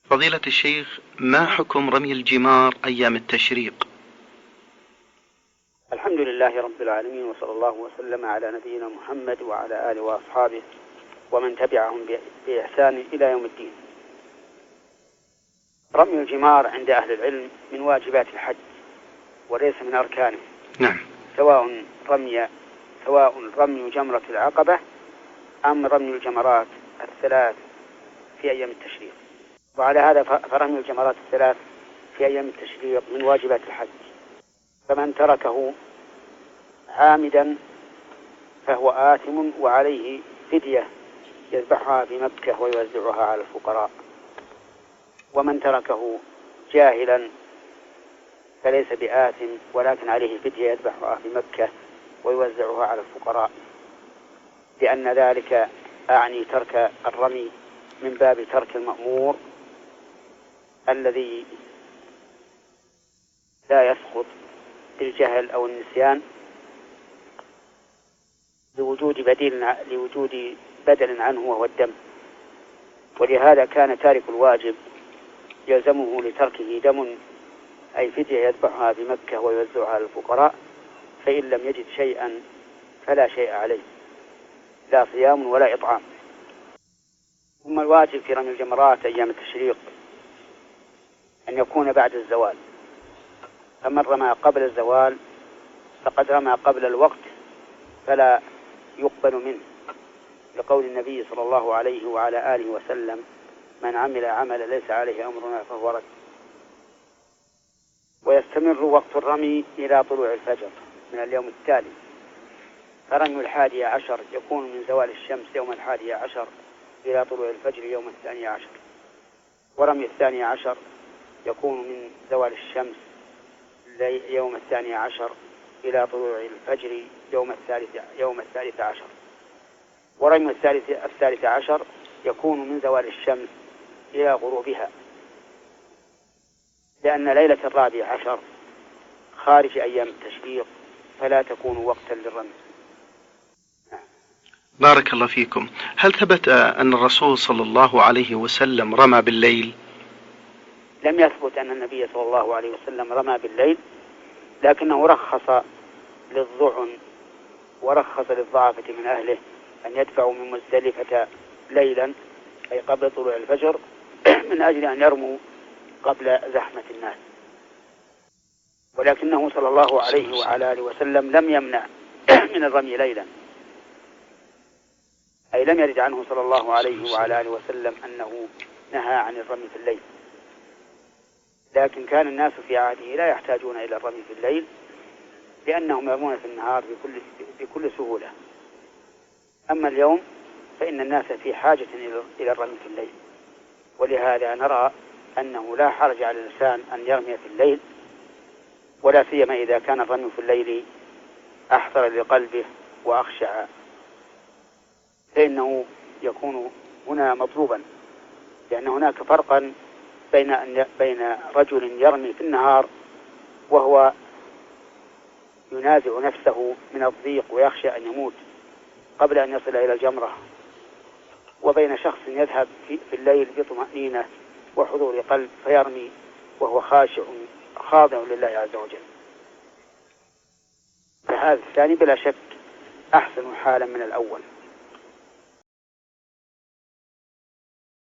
فضيلة الشيخ، ما حكم رمي الجمار أيام التشريق؟ الحمد لله رب العالمين، وصلى الله وسلم على نبينا محمد وعلى آله وأصحابه ومن تبعهم بإحسان إلى يوم الدين. رمي الجمار عند أهل العلم من واجبات الحج وليس من أركانه. نعم. سواء رمي جمرة العقبة أم رمي الجمرات الثلاث في أيام التشريق. وعلى هذا فرمي الجمرات الثلاث في أيام التشريق من واجبات الحج، فمن تركه عامدا فهو آثم وعليه فدية يذبحها في مكة ويوزعها على الفقراء، ومن تركه جاهلا فليس بآثم ولكن عليه فدية يذبحها في مكة ويوزعها على الفقراء، لأن ذلك أعني ترك الرمي من باب ترك المأمور الذي لا يسقط بالجهل أو النسيان لوجود بدل عنه وهو الدم. ولهذا كان تارك الواجب يلزمه لتركه دم، أي فدية يذبحها بمكة ويوزعها على الفقراء، فإن لم يجد شيئا فلا شيء عليه، لا صيام ولا إطعام. ثم الواجب في رمي الجمرات أيام التشريق أن يكون بعد الزوال، فمن رمى قبل الزوال فقد رمى قبل الوقت فلا يقبل منه، لقول النبي صلى الله عليه وعلى آله وسلم: من عمل عمل ليس عليه أمرنا فهو رد. ويستمر وقت الرمي إلى طلوع الفجر من اليوم التالي، فرمي 11 يكون من زوال الشمس يوم 11 إلى طلوع الفجر يوم 12، ورمي 12 يكون من زوال الشمس يوم 12 إلى طلوع الفجر يوم 13، ورمي 13 يكون من زوال الشمس إلى غروبها، لأن ليلة 14 خارج أيام التشريق فلا تكون وقتا للرمي. بارك الله فيكم. هل ثبت أن الرسول صلى الله عليه وسلم رمى بالليل؟ لم يثبت أن النبي صلى الله عليه وسلم رمى بالليل، لكنه رخص للظعن ورخص للضعافة من أهله أن يدفعوا من مزدلفة ليلا أي قبل طلوع الفجر من أجل أن يرموا قبل زحمة الناس. ولكنه صلى الله عليه وعلى آله وسلم لم يمنع من الرمي ليلا، أي لم يرد عنه صلى الله عليه وعلى آله وسلم أنه نهى عن الرمي في الليل، لكن كان الناس في عهده لا يحتاجون إلى الرمي في الليل لأنهم يرمون في النهار بكل سهولة. أما اليوم فإن الناس في حاجة إلى الرمي في الليل، ولهذا نرى أنه لا حرج على الإنسان أن يرمي في الليل، ولا سيما إذا كان الرمي في الليل أحضر لقلبه وأخشع، فإنه يكون هنا مطلوبا، لأن هناك فرقا بين رجل يرمي في النهار وهو ينازع نفسه من الضيق ويخشى أن يموت قبل أن يصل إلى الجمرة، وبين شخص يذهب في الليل بطمأنينة وحضور قلب فيرمي وهو خاضع لله عز وجل. فهذا الثاني بلا شك أحسن حالا من الأول.